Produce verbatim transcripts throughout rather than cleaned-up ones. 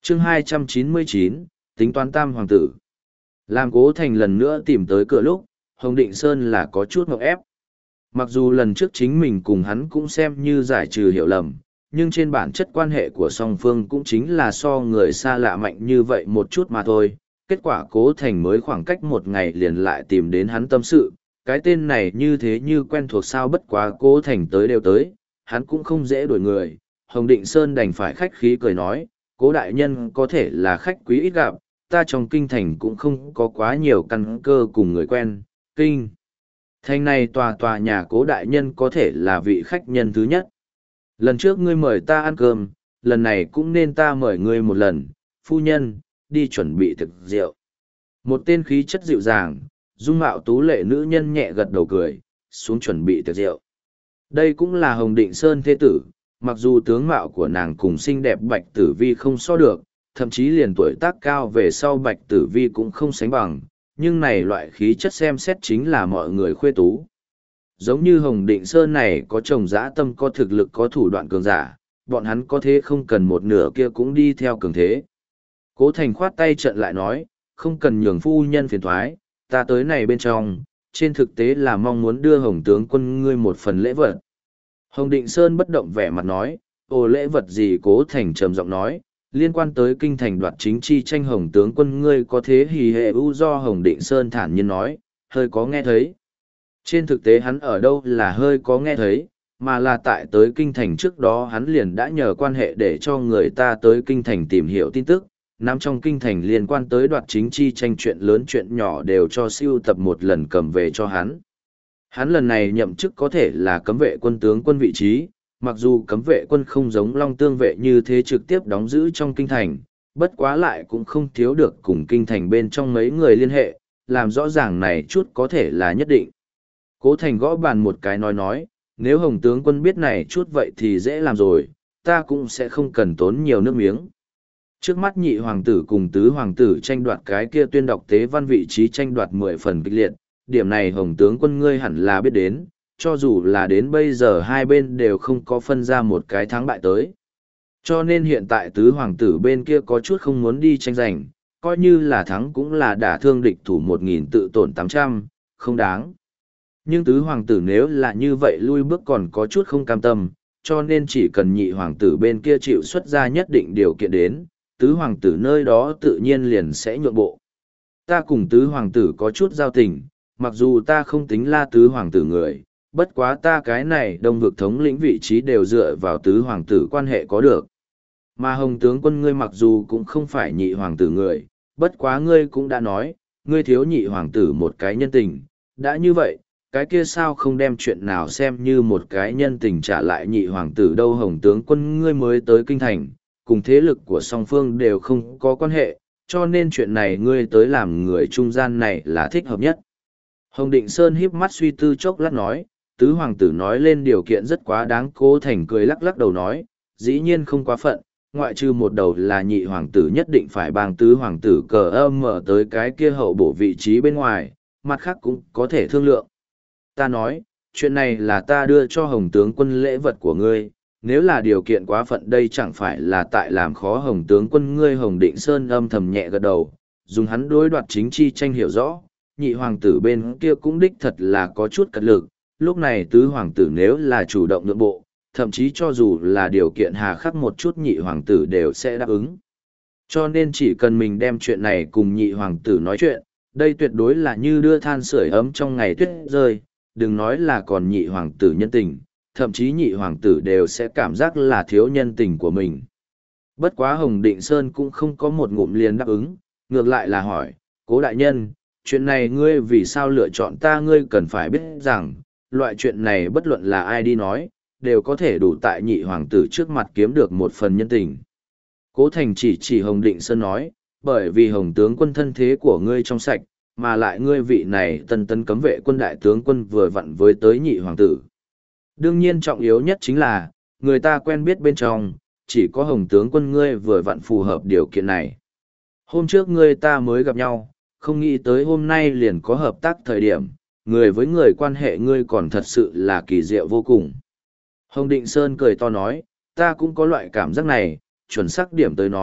chương hai trăm chín mươi chín, tính toán tam hoàng tử. Làm Cố Thành lần nữa tìm tới cửa lúc, Hồng Định Sơn là có chút ngợp ép. Mặc dù lần trước chính mình cùng hắn cũng xem như giải trừ hiểu lầm, nhưng trên bản chất quan hệ của song phương cũng chính là so người xa lạ mạnh như vậy một chút mà thôi. Kết quả Cố Thành mới khoảng cách một ngày liền lại tìm đến hắn tâm sự, cái tên này như thế như quen thuộc sao, bất quá Cố Thành tới đều tới, hắn cũng không dễ đổi người. Hồng Định Sơn đành phải khách khí cười nói, Cố đại nhân có thể là khách quý ít gặp, ta trong kinh thành cũng không có quá nhiều căn cơ cùng người quen, kinh. Thành này tòa tòa nhà Cố đại nhân có thể là vị khách nhân thứ nhất. Lần trước ngươi mời ta ăn cơm, lần này cũng nên ta mời ngươi một lần, phu nhân, đi chuẩn bị thực rượu. Một tên khí chất dịu dàng, dung mạo tú lệ nữ nhân nhẹ gật đầu cười, xuống chuẩn bị tiệc rượu. Đây cũng là Hồng Định Sơn thế tử, mặc dù tướng mạo của nàng cùng xinh đẹp Bạch Tử Vi không so được, thậm chí liền tuổi tác cao về sau Bạch Tử Vi cũng không sánh bằng, nhưng này loại khí chất xem xét chính là mọi người khuê tú. Giống như Hồng Định Sơn này có chồng dã tâm, có thực lực, có thủ đoạn cường giả, bọn hắn có thế không cần một nửa kia cũng đi theo cường thế. Cố Thành khoát tay trận lại nói, không cần nhường phu nhân phiền thoái, ta tới này bên trong, trên thực tế là mong muốn đưa Hồng tướng quân ngươi một phần lễ vật. Hồng Định Sơn bất động vẻ mặt nói, ồ lễ vật gì? Cố Thành trầm giọng nói, liên quan tới kinh thành đoạt chính chi tranh Hồng tướng quân ngươi có thế hì hệ u. Do Hồng Định Sơn thản nhiên nói, hơi có nghe thấy. Trên thực tế hắn ở đâu là hơi có nghe thấy, mà là tại tới kinh thành trước đó hắn liền đã nhờ quan hệ để cho người ta tới kinh thành tìm hiểu tin tức, nằm trong kinh thành liên quan tới đoạt chính chi tranh chuyện lớn chuyện nhỏ đều cho siêu tập một lần cầm về cho hắn. Hắn lần này nhậm chức có thể là cấm vệ quân tướng quân vị trí, mặc dù cấm vệ quân không giống Long Tương vệ như thế trực tiếp đóng giữ trong kinh thành, bất quá lại cũng không thiếu được cùng kinh thành bên trong mấy người liên hệ, làm rõ ràng này chút có thể là nhất định. Cố Thành gõ bàn một cái nói nói, nếu Hồng tướng quân biết này chút vậy thì dễ làm rồi, ta cũng sẽ không cần tốn nhiều nước miếng. Trước mắt nhị hoàng tử cùng tứ hoàng tử tranh đoạt cái kia tuyên đọc tế văn vị trí tranh đoạt mười phần kịch liệt, điểm này Hồng tướng quân ngươi hẳn là biết đến, cho dù là đến bây giờ hai bên đều không có phân ra một cái thắng bại tới. Cho nên hiện tại tứ hoàng tử bên kia có chút không muốn đi tranh giành, coi như là thắng cũng là đả thương địch thủ một nghìn tự tổn tám trăm, không đáng. Nhưng tứ hoàng tử nếu là như vậy lui bước còn có chút không cam tâm, cho nên chỉ cần nhị hoàng tử bên kia chịu xuất ra nhất định điều kiện đến, tứ hoàng tử nơi đó tự nhiên liền sẽ nhượng bộ. Ta cùng tứ hoàng tử có chút giao tình, mặc dù ta không tính là tứ hoàng tử người, bất quá ta cái này đông vực thống lĩnh vị trí đều dựa vào tứ hoàng tử quan hệ có được. Mà Hồng tướng quân ngươi mặc dù cũng không phải nhị hoàng tử người, bất quá ngươi cũng đã nói, ngươi thiếu nhị hoàng tử một cái nhân tình, đã như vậy, cái kia sao không đem chuyện nào xem như một cái nhân tình trả lại nhị hoàng tử đâu. Hồng tướng quân ngươi mới tới kinh thành, cùng thế lực của song phương đều không có quan hệ, cho nên chuyện này ngươi tới làm người trung gian này là thích hợp nhất. Hồng Định Sơn híp mắt suy tư chốc lát nói, tứ hoàng tử nói lên điều kiện rất quá đáng. Cố Thành cười lắc lắc đầu nói, dĩ nhiên không quá phận, ngoại trừ một đầu là nhị hoàng tử nhất định phải bang tứ hoàng tử cờ âm mở tới cái kia hậu bổ vị trí bên ngoài, mặt khác cũng có thể thương lượng. Ta nói, chuyện này là ta đưa cho Hồng tướng quân lễ vật của ngươi, nếu là điều kiện quá phận đây chẳng phải là tại làm khó Hồng tướng quân ngươi. Hồng Định Sơn âm thầm nhẹ gật đầu, dùng hắn đối đoạt chính chi tranh hiểu rõ, nhị hoàng tử bên kia cũng đích thật là có chút cật lực, lúc này tứ hoàng tử nếu là chủ động nhượng bộ, thậm chí cho dù là điều kiện hà khắc một chút nhị hoàng tử đều sẽ đáp ứng. Cho nên chỉ cần mình đem chuyện này cùng nhị hoàng tử nói chuyện, đây tuyệt đối là như đưa than sưởi ấm trong ngày tuyết rơi, đừng nói là còn nhị hoàng tử nhân tình, thậm chí nhị hoàng tử đều sẽ cảm giác là thiếu nhân tình của mình. Bất quá Hồng Định Sơn cũng không có một ngụm liền đáp ứng, ngược lại là hỏi, Cố đại nhân, chuyện này ngươi vì sao lựa chọn ta? Ngươi cần phải biết rằng, loại chuyện này bất luận là ai đi nói, đều có thể đủ tại nhị hoàng tử trước mặt kiếm được một phần nhân tình. Cố Thành chỉ chỉ Hồng Định Sơn nói, bởi vì Hồng tướng quân thân thế của ngươi trong sạch, mà lại ngươi vị này tân tấn cấm vệ quân đại tướng quân vừa vặn với tới nhị hoàng tử. Đương nhiên trọng yếu nhất chính là, người ta quen biết bên trong, chỉ có Hồng tướng quân ngươi vừa vặn phù hợp điều kiện này. Hôm trước ngươi ta mới gặp nhau, không nghĩ tới hôm nay liền có hợp tác thời điểm, người với người quan hệ ngươi còn thật sự là kỳ diệu vô cùng. Hồng Định Sơn cười to nói, ta cũng có loại cảm giác này, chuẩn xác điểm tới nói,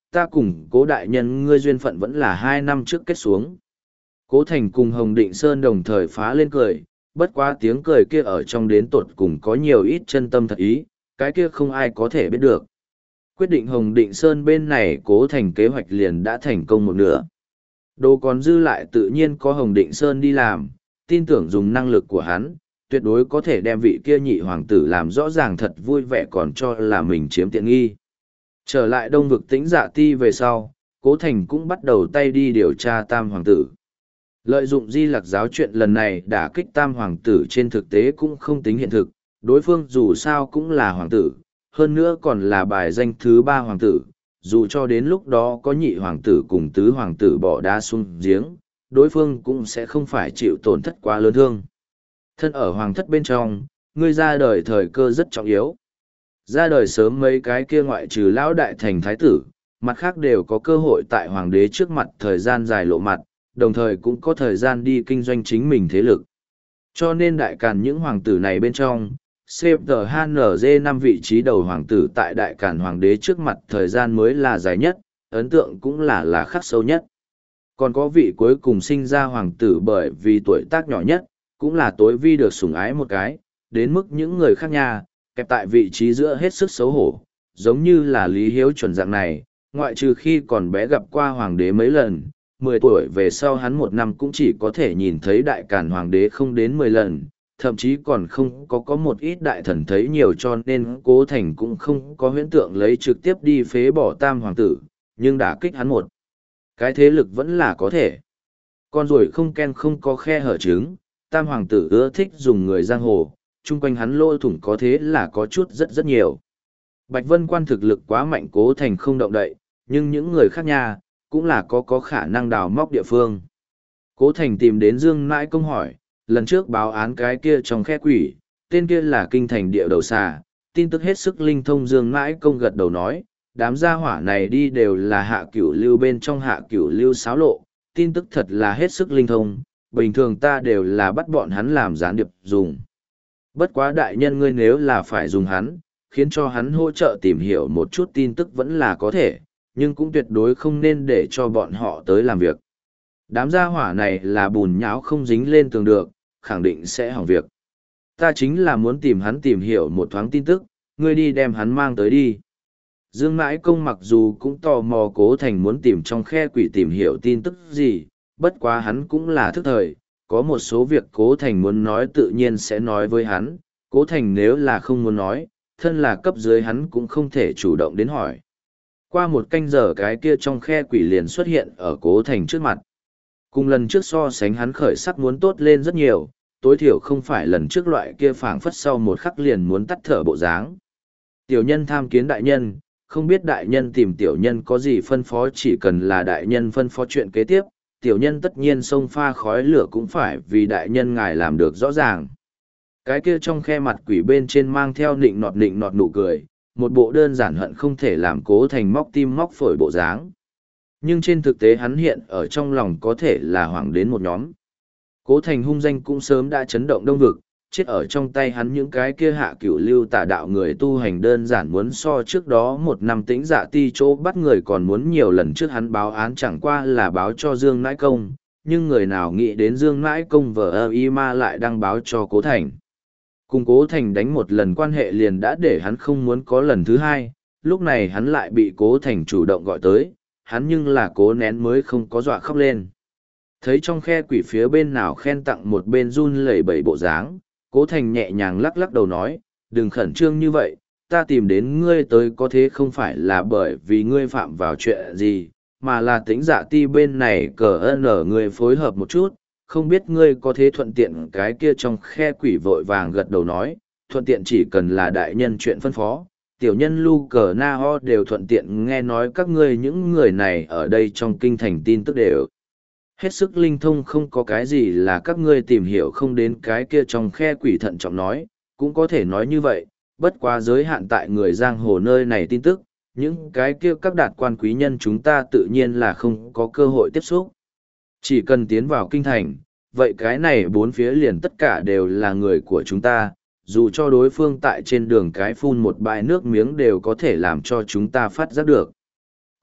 ta cùng Cố đại nhân ngươi duyên phận vẫn là hai năm trước kết xuống. Cố Thành cùng Hồng Định Sơn đồng thời phá lên cười, bất quá tiếng cười kia ở trong đến tột cùng có nhiều ít chân tâm thật ý, cái kia không ai có thể biết được. Quyết định Hồng Định Sơn bên này Cố Thành kế hoạch liền đã thành công một nửa. Đồ còn dư lại tự nhiên có Hồng Định Sơn đi làm, tin tưởng dùng năng lực của hắn, tuyệt đối có thể đem vị kia nhị hoàng tử làm rõ ràng thật vui vẻ còn cho là mình chiếm tiện nghi. Trở lại Đông vực Tĩnh Dạ Ti về sau, Cố Thành cũng bắt đầu tay đi điều tra tam hoàng tử. Lợi dụng Di Lặc giáo chuyện lần này đả kích tam hoàng tử trên thực tế cũng không tính hiện thực, đối phương dù sao cũng là hoàng tử, hơn nữa còn là bài danh thứ ba hoàng tử, dù cho đến lúc đó có nhị hoàng tử cùng tứ hoàng tử bỏ đá xuống giếng, đối phương cũng sẽ không phải chịu tổn thất quá lớn thương. Thân ở hoàng thất bên trong, ngươi ra đời thời cơ rất trọng yếu. Ra đời sớm mấy cái kia ngoại trừ lão đại thành thái tử, mặt khác đều có cơ hội tại hoàng đế trước mặt thời gian dài lộ mặt, đồng thời cũng có thời gian đi kinh doanh chính mình thế lực. Cho nên đại càn những hoàng tử này bên trong, xê pê hát en giê năm vị trí đầu hoàng tử tại đại càn hoàng đế trước mặt thời gian mới là dài nhất, ấn tượng cũng là là khắc sâu nhất. Còn có vị cuối cùng sinh ra hoàng tử bởi vì tuổi tác nhỏ nhất, cũng là tối vi được sủng ái một cái, đến mức những người khác nha, kẹp tại vị trí giữa hết sức xấu hổ, giống như là Lý Hiếu chuẩn dạng này, ngoại trừ khi còn bé gặp qua hoàng đế mấy lần, mười tuổi về sau hắn một năm cũng chỉ có thể nhìn thấy đại càn hoàng đế không đến mười lần, thậm chí còn không có có một ít đại thần thấy nhiều cho nên Cố Thành cũng không có huyễn tượng lấy trực tiếp đi phế bỏ tam hoàng tử, nhưng đã kích hắn một. Cái thế lực vẫn là có thể. Con rồi không ken không có khe hở trứng, tam hoàng tử ưa thích dùng người giang hồ, chung quanh hắn lỗ thủng có thế là có chút rất rất nhiều. Bạch Vân Quan thực lực quá mạnh Cố Thành không động đậy, nhưng những người khác nha, cũng là có có khả năng đào móc địa phương. Cố Thành tìm đến Dương Nãi Công hỏi, lần trước báo án cái kia trong khe quỷ, tên kia là kinh thành địa đầu xà, tin tức hết sức linh thông. Dương Nãi Công gật đầu nói, đám gia hỏa này đi đều là hạ cửu lưu bên trong hạ cửu lưu xáo lộ, tin tức thật là hết sức linh thông, bình thường ta đều là bắt bọn hắn làm gián điệp dùng. Bất quá đại nhân ngươi nếu là phải dùng hắn, khiến cho hắn hỗ trợ tìm hiểu một chút tin tức vẫn là có thể, nhưng cũng tuyệt đối không nên để cho bọn họ tới làm việc. Đám gia hỏa này là bùn nhão không dính lên tường được, khẳng định sẽ hỏng việc. Ta chính là muốn tìm hắn tìm hiểu một thoáng tin tức, ngươi đi đem hắn mang tới đi. Dương Mãi Công mặc dù cũng tò mò Cố Thành muốn tìm trong khe quỷ tìm hiểu tin tức gì, bất quá hắn cũng là thức thời, có một số việc Cố Thành muốn nói tự nhiên sẽ nói với hắn, Cố Thành nếu là không muốn nói, thân là cấp dưới hắn cũng không thể chủ động đến hỏi. Qua một canh giờ cái kia trong khe quỷ liền xuất hiện ở Cố Thành trước mặt. Cùng lần trước so sánh hắn khởi sắc muốn tốt lên rất nhiều, tối thiểu không phải lần trước loại kia phảng phất sau một khắc liền muốn tắt thở bộ dáng. Tiểu nhân tham kiến đại nhân, không biết đại nhân tìm tiểu nhân có gì phân phó, chỉ cần là đại nhân phân phó chuyện kế tiếp, tiểu nhân tất nhiên xông pha khói lửa cũng phải vì đại nhân ngài làm được rõ ràng. Cái kia trong khe mặt quỷ bên trên mang theo nịnh nọt nịnh nọt nụ cười, một bộ đơn giản hận không thể làm Cố Thành móc tim móc phổi bộ dáng. Nhưng trên thực tế hắn hiện ở trong lòng có thể là hoảng đến một nhóm. Cố Thành hung danh cũng sớm đã chấn động Đông vực, chết ở trong tay hắn những cái kia hạ cửu lưu tà đạo người tu hành đơn giản muốn so trước đó một năm Tĩnh Dạ Ti chỗ bắt người còn muốn nhiều lần. Trước hắn báo án chẳng qua là báo cho Dương Nãi Công, nhưng người nào nghĩ đến Dương Nãi Công vờ ơ y ma lại đăng báo cho Cố Thành. Cùng Cố Thành đánh một lần quan hệ liền đã để hắn không muốn có lần thứ hai, lúc này hắn lại bị Cố Thành chủ động gọi tới, hắn nhưng là cố nén mới không có dọa khóc lên. Thấy trong khe quỷ phía bên nào khen tặng một bên run lẩy bẩy bộ dáng, Cố Thành nhẹ nhàng lắc lắc đầu nói, đừng khẩn trương như vậy, ta tìm đến ngươi tới có thế không phải là bởi vì ngươi phạm vào chuyện gì, mà là Tĩnh Dạ Ti bên này cờ ơn ở ngươi phối hợp một chút, không biết ngươi có thế thuận tiện. Cái kia trong khe quỷ vội vàng gật đầu nói, thuận tiện chỉ cần là đại nhân chuyện phân phó, tiểu nhân lu cờ na ho đều thuận tiện. Nghe nói các ngươi những người này ở đây trong kinh thành tin tức đều hết sức linh thông, không có cái gì là các ngươi tìm hiểu không đến. Cái kia trong khe quỷ thận trọng nói, cũng có thể nói như vậy, bất quá giới hạn tại người giang hồ nơi này tin tức, những cái kia các đạt quan quý nhân chúng ta tự nhiên là không có cơ hội tiếp xúc. Chỉ cần tiến vào kinh thành, vậy cái này bốn phía liền tất cả đều là người của chúng ta, dù cho đối phương tại trên đường cái phun một bãi nước miếng đều có thể làm cho chúng ta phát giác được.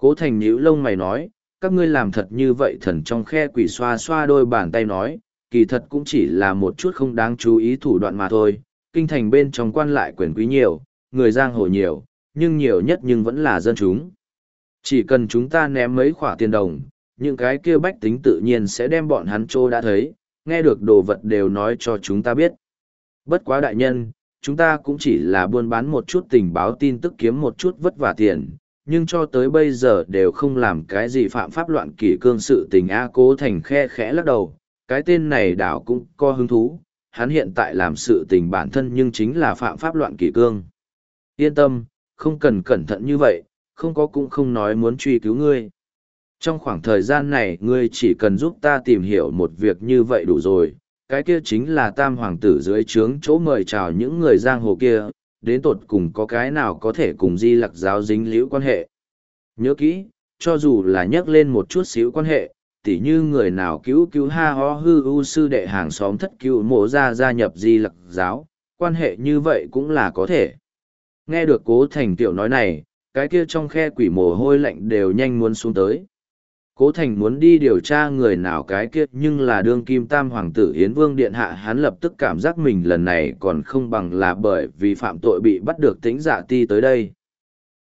Cố Thành nhíu lông mày nói, các ngươi làm thật như vậy thần trong khe quỷ xoa xoa đôi bàn tay nói, kỳ thật cũng chỉ là một chút không đáng chú ý thủ đoạn mà thôi, kinh thành bên trong quan lại quyền quý nhiều, người giang hồ nhiều, nhưng nhiều nhất nhưng vẫn là dân chúng. Chỉ cần chúng ta ném mấy khoả tiền đồng, những cái kia bách tính tự nhiên sẽ đem bọn hắn trô đã thấy, nghe được đồ vật đều nói cho chúng ta biết. Bất quá đại nhân, chúng ta cũng chỉ là buôn bán một chút tình báo tin tức kiếm một chút vất vả tiền, nhưng cho tới bây giờ đều không làm cái gì phạm pháp loạn kỷ cương sự tình. A Cố Thành khe khẽ lắc đầu, cái tên này đảo cũng có hứng thú, hắn hiện tại làm sự tình bản thân nhưng chính là phạm pháp loạn kỷ cương. Yên tâm, không cần cẩn thận như vậy, không có cũng không nói muốn truy cứu ngươi. Trong khoảng thời gian này ngươi chỉ cần giúp ta tìm hiểu một việc như vậy đủ rồi, cái kia chính là tam hoàng tử dưới trướng chỗ mời chào những người giang hồ kia, đến tột cùng có cái nào có thể cùng Di Lặc giáo dính liễu quan hệ. Nhớ kỹ, cho dù là nhắc lên một chút xíu quan hệ, tỉ như người nào cứu cứu ha ho hư u sư đệ hàng xóm thất cứu mộ ra gia nhập Di Lặc giáo, quan hệ như vậy cũng là có thể. Nghe được Cố Thành tiểu nói này, cái kia trong khe quỷ mồ hôi lạnh đều nhanh muốn xuống tới. Cố Thành muốn đi điều tra người nào cái kia nhưng là đương kim tam hoàng tử Yến Vương Điện Hạ, hắn lập tức cảm giác mình lần này còn không bằng là bởi vì phạm tội bị bắt được Tĩnh Dạ Ti tới đây.